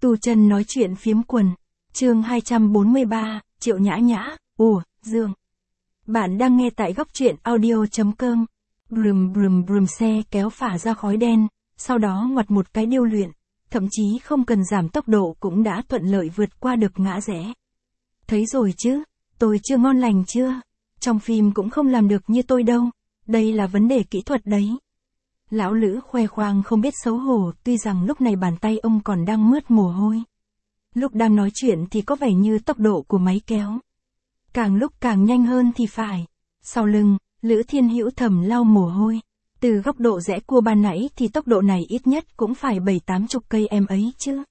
Tu Chân nói chuyện phiếm quần. Chương 243, Triệu Nhã Nhã, Dương. Bạn đang nghe tại góc truyện audio.com. Brum brum brum, xe kéo phả ra khói đen, sau đó ngoặt một cái điêu luyện, thậm chí không cần giảm tốc độ cũng đã thuận lợi vượt qua được ngã rẽ. Thấy rồi chứ, tôi chưa ngon lành chưa? Trong phim cũng không làm được như tôi đâu, đây là vấn đề kỹ thuật đấy. Lão Lữ khoe khoang không biết xấu hổ, tuy rằng lúc này bàn tay ông còn đang mướt mồ hôi. Lúc đang nói chuyện thì có vẻ như tốc độ của máy kéo càng lúc càng nhanh hơn thì phải. Sau lưng, Lữ Thiên Hữu thầm lau mồ hôi. Từ góc độ rẽ cua ban nãy thì tốc độ này ít nhất cũng phải 7-80 cây em ấy chứ.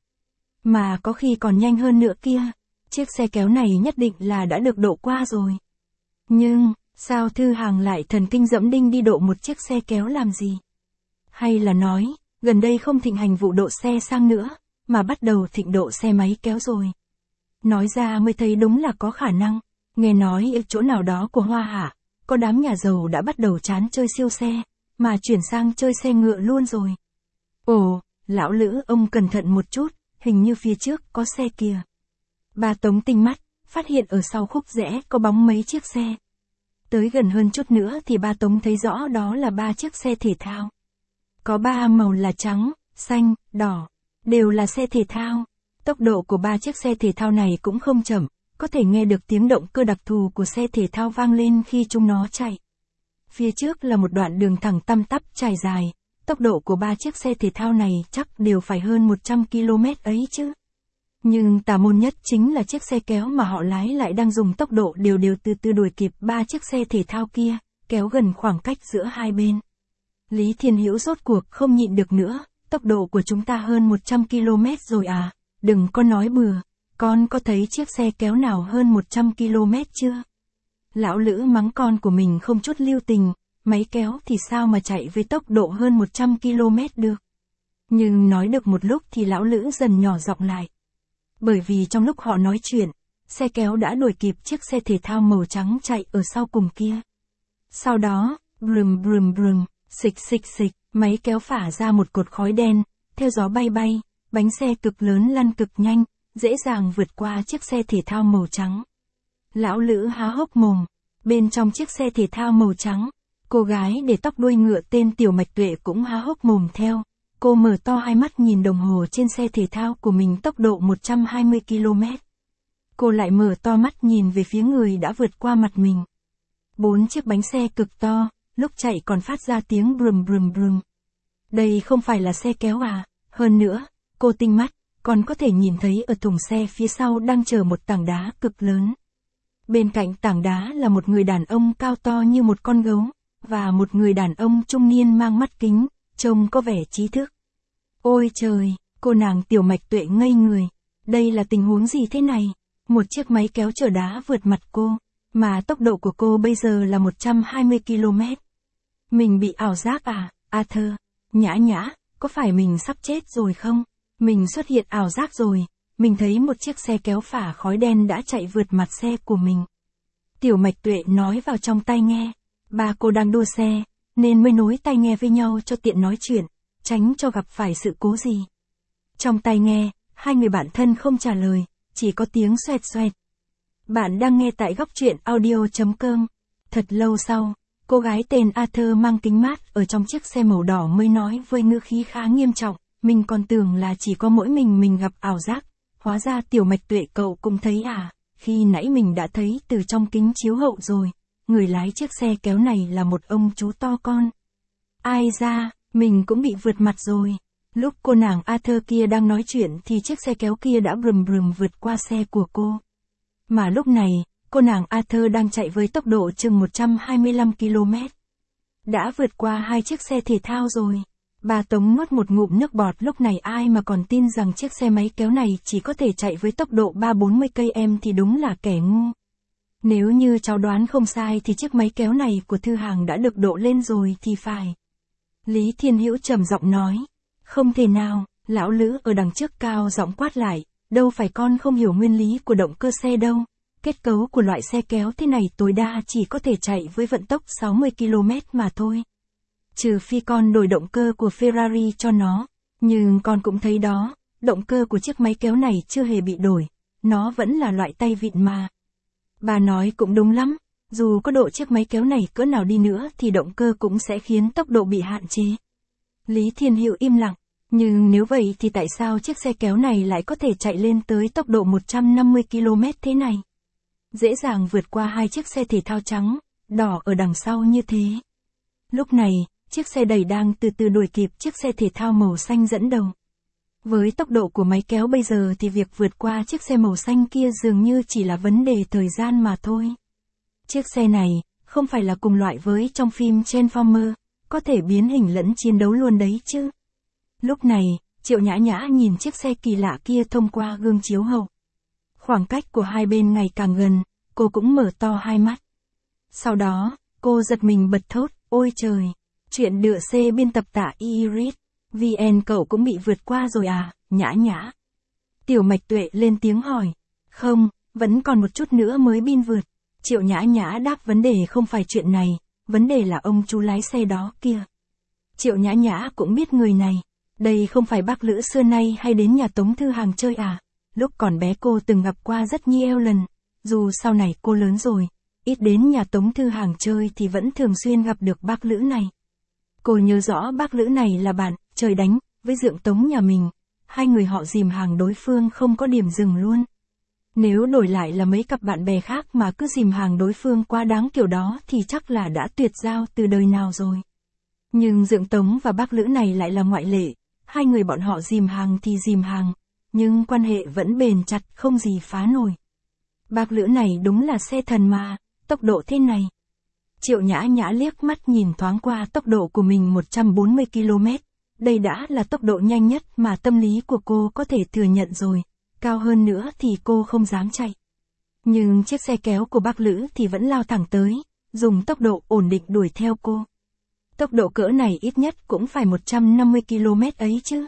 Mà có khi còn nhanh hơn nữa kia. Chiếc xe kéo này nhất định là đã được độ qua rồi. Nhưng, sao Thư Hàng lại thần kinh dẫm đinh đi độ một chiếc xe kéo làm gì? Hay là nói, gần đây không thịnh hành vụ độ xe sang nữa, mà bắt đầu thịnh độ xe máy kéo rồi. Nói ra mới thấy đúng là có khả năng. Nghe nói ở chỗ nào đó của Hoa Hạ, có đám nhà giàu đã bắt đầu chán chơi siêu xe, mà chuyển sang chơi xe ngựa luôn rồi. Ồ, lão Lữ ông cẩn thận một chút, hình như phía trước có xe kìa. Ba Tống tinh mắt, phát hiện ở sau khúc rẽ có bóng mấy chiếc xe. Tới gần hơn chút nữa thì ba Tống thấy rõ đó là 3 chiếc xe thể thao. Có 3 màu là trắng, xanh, đỏ, đều là xe thể thao. Tốc độ của 3 chiếc xe thể thao này cũng không chậm, có thể nghe được tiếng động cơ đặc thù của xe thể thao vang lên khi chúng nó chạy. Phía trước là một đoạn đường thẳng tăm tắp trải dài, tốc độ của 3 chiếc xe thể thao này chắc đều phải hơn 100 km ấy chứ. Nhưng tà môn nhất chính là chiếc xe kéo mà họ lái lại đang dùng tốc độ đều đều từ từ đuổi kịp 3 chiếc xe thể thao kia, kéo gần khoảng cách giữa hai bên. Lý Thiên Hữu rốt cuộc không nhịn được nữa, tốc độ của chúng ta hơn 100 km rồi à, đừng có nói bừa, con có thấy chiếc xe kéo nào hơn 100 km chưa? Lão Lữ mắng con của mình không chút lưu tình, máy kéo thì sao mà chạy với tốc độ hơn 100 km được. Nhưng nói được một lúc thì lão Lữ dần nhỏ giọng lại. Bởi vì trong lúc họ nói chuyện, xe kéo đã đuổi kịp chiếc xe thể thao màu trắng chạy ở sau cùng kia. Sau đó, brum brum brum, xịch xịch xịch, máy kéo phả ra một cột khói đen, theo gió bay bay, bánh xe cực lớn lăn cực nhanh, dễ dàng vượt qua chiếc xe thể thao màu trắng. Lão Lữ há hốc mồm, bên trong chiếc xe thể thao màu trắng, cô gái để tóc đuôi ngựa tên Tiểu Mạch Tuệ cũng há hốc mồm theo. Cô mở to hai mắt nhìn đồng hồ trên xe thể thao của mình tốc độ 120 km. Cô lại mở to mắt nhìn về phía người đã vượt qua mặt mình. 4 chiếc bánh xe cực to, lúc chạy còn phát ra tiếng brum brum brum. Đây không phải là xe kéo à? Hơn nữa, cô tinh mắt, còn có thể nhìn thấy ở thùng xe phía sau đang chờ một tảng đá cực lớn. Bên cạnh tảng đá là một người đàn ông cao to như một con gấu, và một người đàn ông trung niên mang mắt kính, trông có vẻ trí thức. Ôi trời, cô nàng Tiểu Mạch Tuệ ngây người. Đây là tình huống gì thế này? Một chiếc máy kéo chở đá vượt mặt cô, mà tốc độ của cô bây giờ là 120 km. Mình bị ảo giác à? Arthur, Nhã Nhã, có phải mình sắp chết rồi không? Mình xuất hiện ảo giác rồi, mình thấy một chiếc xe kéo phả khói đen đã chạy vượt mặt xe của mình. Tiểu Mạch Tuệ nói vào trong tai nghe. Ba cô đang đua xe, nên mới nối tai nghe với nhau cho tiện nói chuyện, tránh cho gặp phải sự cố gì. Trong tai nghe, hai người bạn thân không trả lời, chỉ có tiếng xoẹt xoẹt. Bạn đang nghe tại góc truyện audio.com. Thật lâu sau, cô gái tên Arthur mang kính mát ở trong chiếc xe màu đỏ mới nói với ngữ khí khá nghiêm trọng, mình còn tưởng là chỉ có mỗi mình gặp ảo giác, hóa ra Tiểu Mạch Tuệ cậu cũng thấy à, khi nãy mình đã thấy từ trong kính chiếu hậu rồi, người lái chiếc xe kéo này là một ông chú to con. Ai ra, mình cũng bị vượt mặt rồi. Lúc cô nàng Arthur kia đang nói chuyện thì chiếc xe kéo kia đã brum brum vượt qua xe của cô. Mà lúc này, cô nàng Arthur đang chạy với tốc độ chừng 125 km. Đã vượt qua 2 chiếc xe thể thao rồi. Bà Tống nuốt một ngụm nước bọt, lúc này ai mà còn tin rằng chiếc xe máy kéo này chỉ có thể chạy với tốc độ 3-40 cây em thì đúng là kẻ ngu. Nếu như cháu đoán không sai thì chiếc máy kéo này của Thư Hàng đã được độ lên rồi thì phải. Lý Thiên Hữu trầm giọng nói. Không thể nào, lão Lữ ở đằng trước cao giọng quát lại, đâu phải con không hiểu nguyên lý của động cơ xe đâu. Kết cấu của loại xe kéo thế này tối đa chỉ có thể chạy với vận tốc 60 km mà thôi. Trừ phi con đổi động cơ của Ferrari cho nó. Nhưng con cũng thấy đó, động cơ của chiếc máy kéo này chưa hề bị đổi, nó vẫn là loại tay vịn mà. Bà nói cũng đúng lắm, dù có độ chiếc máy kéo này cỡ nào đi nữa thì động cơ cũng sẽ khiến tốc độ bị hạn chế. Lý Thiên Hữu im lặng, nhưng nếu vậy thì tại sao chiếc xe kéo này lại có thể chạy lên tới tốc độ 150 km thế này? Dễ dàng vượt qua hai chiếc xe thể thao trắng, đỏ ở đằng sau như thế. Lúc này, chiếc xe đẩy đang từ từ đuổi kịp chiếc xe thể thao màu xanh dẫn đầu. Với tốc độ của máy kéo bây giờ thì việc vượt qua chiếc xe màu xanh kia dường như chỉ là vấn đề thời gian mà thôi. Chiếc xe này, không phải là cùng loại với trong phim Transformer, có thể biến hình lẫn chiến đấu luôn đấy chứ. Lúc này, Triệu Nhã Nhã nhìn chiếc xe kỳ lạ kia thông qua gương chiếu hậu. Khoảng cách của hai bên ngày càng gần, cô cũng mở to hai mắt. Sau đó, cô giật mình bật thốt, ôi trời, chuyện đựa xe biên tập tả Iris, VN cậu cũng bị vượt qua rồi à, Nhã Nhã. Tiểu Mạch Tuệ lên tiếng hỏi, không, vẫn còn một chút nữa mới biên vượt. Triệu Nhã Nhã đáp vấn đề không phải chuyện này, vấn đề là ông chú lái xe đó kia. Triệu Nhã Nhã cũng biết người này, đây không phải bác Lữ xưa nay hay đến nhà Tống Thư Hàng chơi à, lúc còn bé cô từng gặp qua rất nhiều lần, dù sau này cô lớn rồi, ít đến nhà Tống Thư Hàng chơi thì vẫn thường xuyên gặp được bác Lữ này. Cô nhớ rõ bác Lữ này là bạn, trời đánh, với Dượng Tống nhà mình, hai người họ dìm hàng đối phương không có điểm dừng luôn. Nếu đổi lại là mấy cặp bạn bè khác mà cứ dìm hàng đối phương quá đáng kiểu đó thì chắc là đã tuyệt giao từ đời nào rồi. Nhưng Dượng Tống và bác Lữ này lại là ngoại lệ, hai người bọn họ dìm hàng thì dìm hàng, nhưng quan hệ vẫn bền chặt không gì phá nổi. Bác Lữ này đúng là xe thần mà, tốc độ thế này. Triệu Nhã Nhã liếc mắt nhìn thoáng qua tốc độ của mình 140 km, đây đã là tốc độ nhanh nhất mà tâm lý của cô có thể thừa nhận rồi, cao hơn nữa thì cô không dám chạy. Nhưng chiếc xe kéo của bác Lữ thì vẫn lao thẳng tới, dùng tốc độ ổn định đuổi theo cô. Tốc độ cỡ này ít nhất cũng phải 150 km ấy chứ.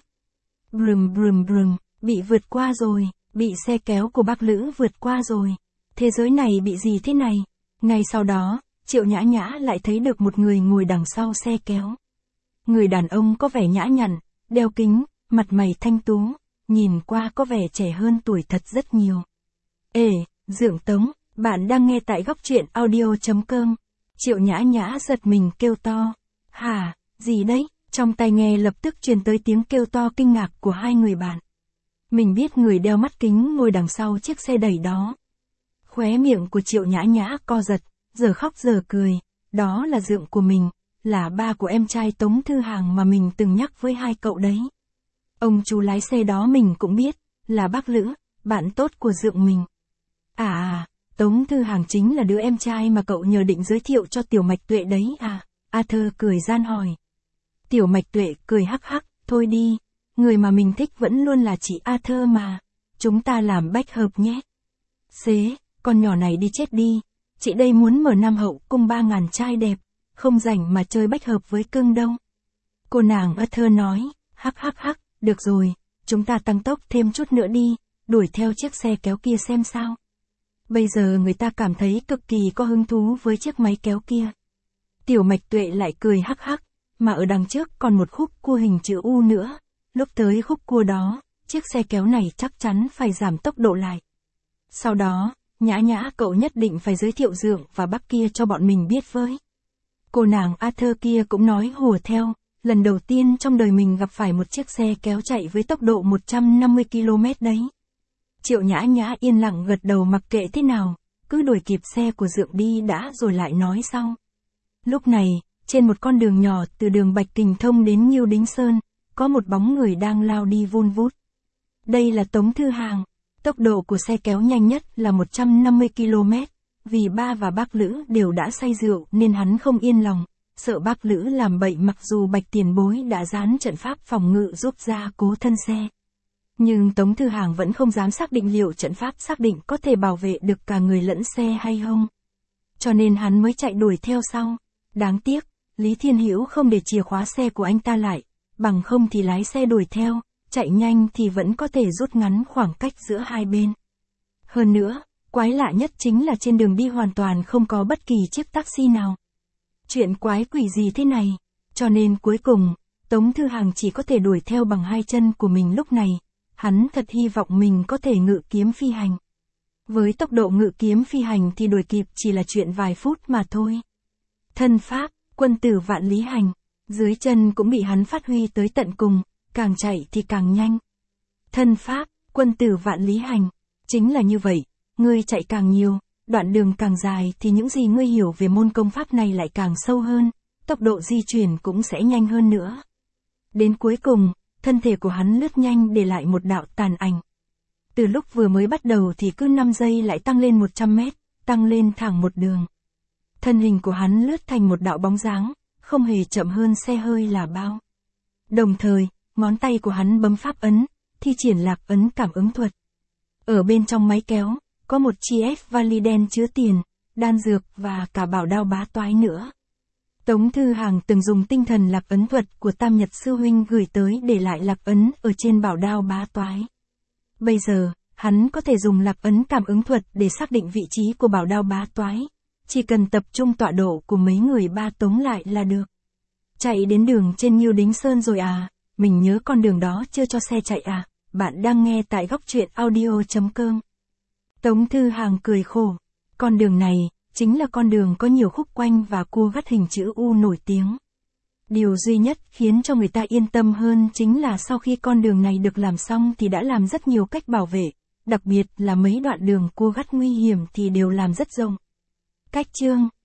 Brum brum brum, bị vượt qua rồi, bị xe kéo của bác Lữ vượt qua rồi. Thế giới này bị gì thế này? Ngay sau đó, Triệu Nhã Nhã lại thấy được một người ngồi đằng sau xe kéo. Người đàn ông có vẻ nhã nhặn, đeo kính, mặt mày thanh tú, nhìn qua có vẻ trẻ hơn tuổi thật rất nhiều. Ê, Dượng Tống, bạn đang nghe tại góc truyện audio.com. Triệu Nhã Nhã giật mình kêu to. Hả, gì đấy? Trong tai nghe lập tức truyền tới tiếng kêu to kinh ngạc của hai người bạn. Mình biết người đeo mắt kính ngồi đằng sau chiếc xe đẩy đó. Khóe miệng của Triệu Nhã Nhã co giật, giờ khóc giờ cười, đó là Dượng của mình, là ba của em trai Tống Thư Hàng mà mình từng nhắc với hai cậu đấy. Ông chú lái xe đó mình cũng biết, là bác Lữ, bạn tốt của Dượng mình. Tống Thư Hàng chính là đứa em trai mà cậu nhờ định giới thiệu cho Tiểu Mạch Tuệ đấy à? Arthur cười gian hỏi. Tiểu Mạch Tuệ cười hắc hắc, thôi đi, người mà mình thích vẫn luôn là chị Arthur mà, chúng ta làm bách hợp nhé. Xế, con nhỏ này đi chết đi, chị đây muốn mở Nam Hậu cung 3.000 trai đẹp, không rảnh mà chơi bách hợp với cưng đâu. Cô nàng Arthur nói, hắc hắc hắc, được rồi, chúng ta tăng tốc thêm chút nữa đi, đuổi theo chiếc xe kéo kia xem sao. Bây giờ người ta cảm thấy cực kỳ có hứng thú với chiếc máy kéo kia. Tiểu Mạch Tuệ lại cười hắc hắc, mà ở đằng trước còn một khúc cua hình chữ U nữa. Lúc tới khúc cua đó, chiếc xe kéo này chắc chắn phải giảm tốc độ lại. Sau đó, Nhã Nhã cậu nhất định phải giới thiệu Dượng và bác kia cho bọn mình biết với. Cô nàng Arthur kia cũng nói hùa theo, lần đầu tiên trong đời mình gặp phải một chiếc xe kéo chạy với tốc độ 150 km đấy. Triệu Nhã Nhã yên lặng gật đầu mặc kệ thế nào, cứ đuổi kịp xe của Dượng đi đã rồi lại nói sau. Lúc này, trên một con đường nhỏ từ đường Bạch Kình Thông đến Ngưu Đính Sơn, có một bóng người đang lao đi vun vút. Đây là Tống Thư Hàng, tốc độ của xe kéo nhanh nhất là 150 km, vì ba và bác Lữ đều đã say rượu nên hắn không yên lòng, sợ bác Lữ làm bậy mặc dù Bạch tiền bối đã dán trận pháp phòng ngự giúp gia cố thân xe. Nhưng Tống Thư Hàng vẫn không dám xác định liệu trận pháp xác định có thể bảo vệ được cả người lẫn xe hay không. Cho nên hắn mới chạy đuổi theo sau. Đáng tiếc, Lý Thiên Hữu không để chìa khóa xe của anh ta lại, bằng không thì lái xe đuổi theo, chạy nhanh thì vẫn có thể rút ngắn khoảng cách giữa hai bên. Hơn nữa, quái lạ nhất chính là trên đường đi hoàn toàn không có bất kỳ chiếc taxi nào. Chuyện quái quỷ gì thế này? Cho nên cuối cùng, Tống Thư Hàng chỉ có thể đuổi theo bằng hai chân của mình lúc này. hắn thật hy vọng mình có thể ngự kiếm phi hành. Với tốc độ ngự kiếm phi hành thì đuổi kịp chỉ là chuyện vài phút mà thôi. Thân pháp, quân tử vạn lý hành, dưới chân cũng bị hắn phát huy tới tận cùng, càng chạy thì càng nhanh. Thân pháp, quân tử vạn lý hành, chính là như vậy, ngươi chạy càng nhiều, đoạn đường càng dài thì những gì ngươi hiểu về môn công pháp này lại càng sâu hơn, tốc độ di chuyển cũng sẽ nhanh hơn nữa. Đến cuối cùng, thân thể của hắn lướt nhanh để lại một đạo tàn ảnh. Từ lúc vừa mới bắt đầu thì cứ 5 giây lại tăng lên 100 mét, tăng lên thẳng một đường. Thân hình của hắn lướt thành một đạo bóng dáng, không hề chậm hơn xe hơi là bao. Đồng thời, ngón tay của hắn bấm pháp ấn, thi triển lạc ấn cảm ứng thuật. Ở bên trong máy kéo, có một chiếc vali đen chứa tiền, đan dược và cả bảo đao bá toái nữa. Tống Thư Hàng từng dùng tinh thần lạc ấn thuật của Tam Nhật Sư Huynh gửi tới để lại lạc ấn ở trên bảo đao bá toái. Bây giờ, hắn có thể dùng lạc ấn cảm ứng thuật để xác định vị trí của bảo đao bá toái. Chỉ cần tập trung tọa độ của mấy người ba Tống lại là được. Chạy đến đường trên Ngưu Đính Sơn rồi à, mình nhớ con đường đó chưa cho xe chạy à, bạn đang nghe tại góc truyện audio.com. Tống Thư Hàng cười khổ, con đường này, chính là con đường có nhiều khúc quanh và cua gắt hình chữ U nổi tiếng. Điều duy nhất khiến cho người ta yên tâm hơn chính là sau khi con đường này được làm xong thì đã làm rất nhiều cách bảo vệ, đặc biệt là mấy đoạn đường cua gắt nguy hiểm thì đều làm rất rộng. Cách chương,